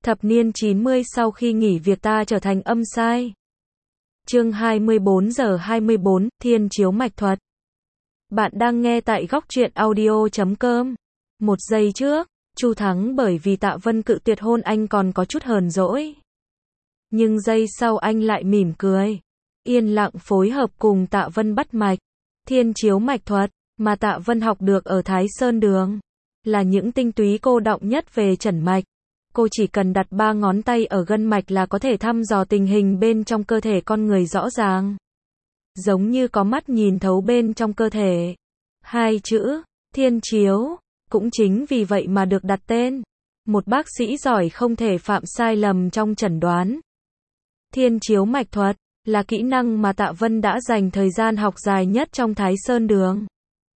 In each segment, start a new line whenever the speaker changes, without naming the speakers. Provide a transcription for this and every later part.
Thập niên 90 sau khi nghỉ việc ta trở thành âm sai. Chương 24 giờ 24, Thiên chiếu mạch thuật. Bạn đang nghe tại góc truyện audio.com. Một giây trước, Chu Thắng bởi vì Tạ Vân cự tuyệt hôn anh còn có chút hờn dỗi. Nhưng giây sau anh lại mỉm cười. Yên lặng phối hợp cùng Tạ Vân bắt mạch. Thiên chiếu mạch thuật mà Tạ Vân học được ở Thái Sơn Đường là những tinh túy cô đọng nhất về chẩn mạch. Cô chỉ cần đặt 3 ngón tay ở gân mạch là có thể thăm dò tình hình bên trong cơ thể con người rõ ràng. Giống như có mắt nhìn thấu bên trong cơ thể. Hai chữ, thiên chiếu, cũng chính vì vậy mà được đặt tên. Một bác sĩ giỏi không thể phạm sai lầm trong chẩn đoán. Thiên chiếu mạch thuật là kỹ năng mà Tạ Vân đã dành thời gian học dài nhất trong Thái Sơn Đường.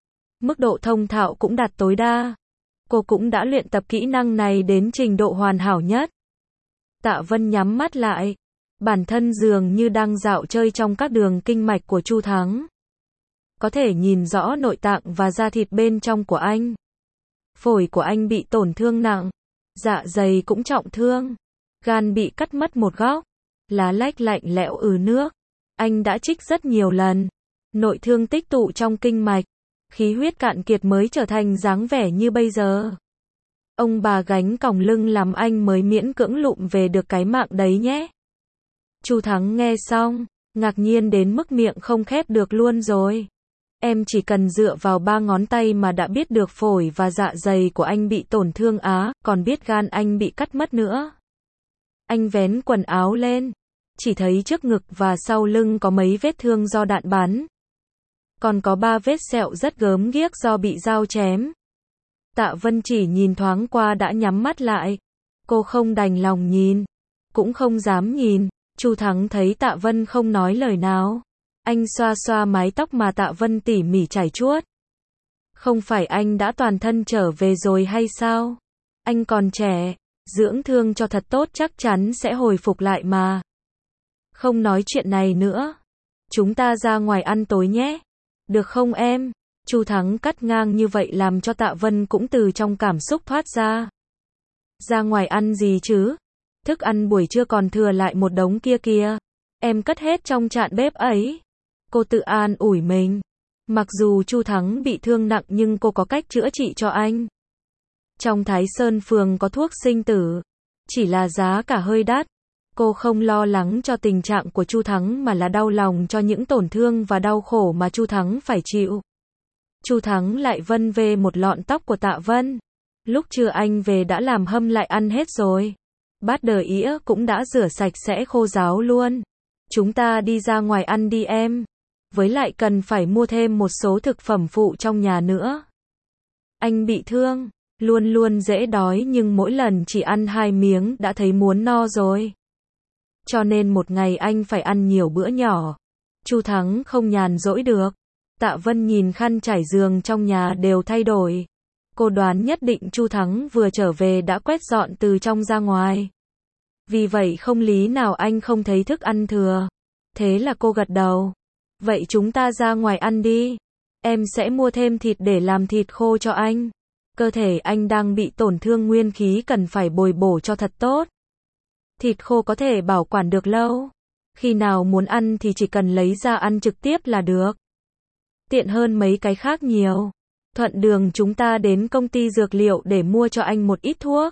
Mức độ thông thạo cũng đạt tối đa. Cô cũng đã luyện tập kỹ năng này đến trình độ hoàn hảo nhất. Tạ Vân nhắm mắt lại. Bản thân dường như đang dạo chơi trong các đường kinh mạch của Chu Thắng. Có thể nhìn rõ nội tạng và da thịt bên trong của anh. Phổi của anh bị tổn thương nặng. Dạ dày cũng trọng thương. Gan bị cắt mất một góc. Lá lách lạnh lẽo nước. Anh đã trích rất nhiều lần. Nội thương tích tụ trong kinh mạch. Khí huyết cạn kiệt mới trở thành dáng vẻ như bây giờ. Ông bà gánh còng lưng làm anh mới miễn cưỡng lụm về được cái mạng đấy nhé. Chu Thắng nghe xong, ngạc nhiên đến mức miệng không khép được luôn rồi. Em chỉ cần dựa vào 3 ngón tay mà đã biết được phổi và dạ dày của anh bị tổn thương còn biết gan anh bị cắt mất nữa. Anh vén quần áo lên, chỉ thấy trước ngực và sau lưng có mấy vết thương do đạn bắn. Còn có 3 vết sẹo rất gớm ghiếc do bị dao chém. Tạ Vân chỉ nhìn thoáng qua đã nhắm mắt lại. Cô không đành lòng nhìn, cũng không dám nhìn. Chu Thắng thấy Tạ Vân không nói lời nào. Anh xoa xoa mái tóc mà Tạ Vân tỉ mỉ chải chuốt. Không phải anh đã toàn thân trở về rồi hay sao? Anh còn trẻ, dưỡng thương cho thật tốt chắc chắn sẽ hồi phục lại mà. Không nói chuyện này nữa. Chúng ta ra ngoài ăn tối nhé. Được không em? Chu Thắng cắt ngang như vậy làm cho Tạ Vân cũng từ trong cảm xúc thoát ra. Ra ngoài ăn gì chứ? Thức ăn buổi trưa còn thừa lại một đống kia kìa. Em cất hết trong chạn bếp ấy. Cô tự an ủi mình. Mặc dù Chu Thắng bị thương nặng nhưng cô có cách chữa trị cho anh. Trong Thái Sơn Phường có thuốc sinh tử. Chỉ là giá cả hơi đắt. Cô không lo lắng cho tình trạng của Chu Thắng mà là đau lòng cho những tổn thương và đau khổ mà Chu Thắng phải chịu. Chu Thắng lại vân về một lọn tóc của Tạ Vân. Lúc trưa anh về đã làm hâm lại ăn hết rồi. Bát đờ ĩa cũng đã rửa sạch sẽ khô ráo luôn. Chúng ta đi ra ngoài ăn đi em. Với lại cần phải mua thêm một số thực phẩm phụ trong nhà nữa. Anh bị thương, luôn luôn dễ đói nhưng mỗi lần chỉ ăn 2 miếng đã thấy muốn no rồi. Cho nên một ngày anh phải ăn nhiều bữa nhỏ. Chu Thắng không nhàn rỗi được. Tạ Vân nhìn khăn trải giường trong nhà đều thay đổi. Cô đoán nhất định Chu Thắng vừa trở về đã quét dọn từ trong ra ngoài. Vì vậy không lý nào anh không thấy thức ăn thừa. Thế là cô gật đầu. Vậy chúng ta ra ngoài ăn đi. Em sẽ mua thêm thịt để làm thịt khô cho anh. Cơ thể anh đang bị tổn thương nguyên khí cần phải bồi bổ cho thật tốt. Thịt khô có thể bảo quản được lâu. Khi nào muốn ăn thì chỉ cần lấy ra ăn trực tiếp là được. Tiện hơn mấy cái khác nhiều. Thuận đường chúng ta đến công ty dược liệu để mua cho anh một ít thuốc.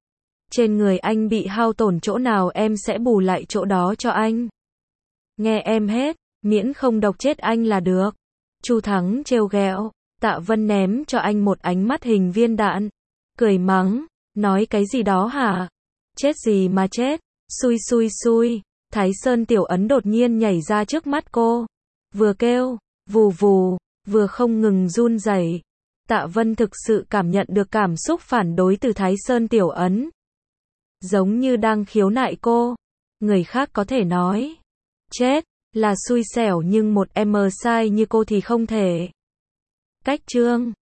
Trên người anh bị hao tổn chỗ nào em sẽ bù lại chỗ đó cho anh. Nghe em hết, miễn không độc chết anh là được. Chu Thắng trêu ghẹo. Tạ Vân ném cho anh một ánh mắt hình viên đạn. Cười mắng, nói cái gì đó hả? Chết gì mà chết, xui xui xui. Thái Sơn Tiểu Ấn đột nhiên nhảy ra trước mắt cô. Vừa kêu, vù vù, vừa không ngừng run rẩy. Tạ Vân thực sự cảm nhận được cảm xúc phản đối từ Thái Sơn Tiểu Ấn. Giống như đang khiếu nại cô. Người khác có thể nói, chết, là xui xẻo nhưng một em sai như cô thì không thể. Cách chương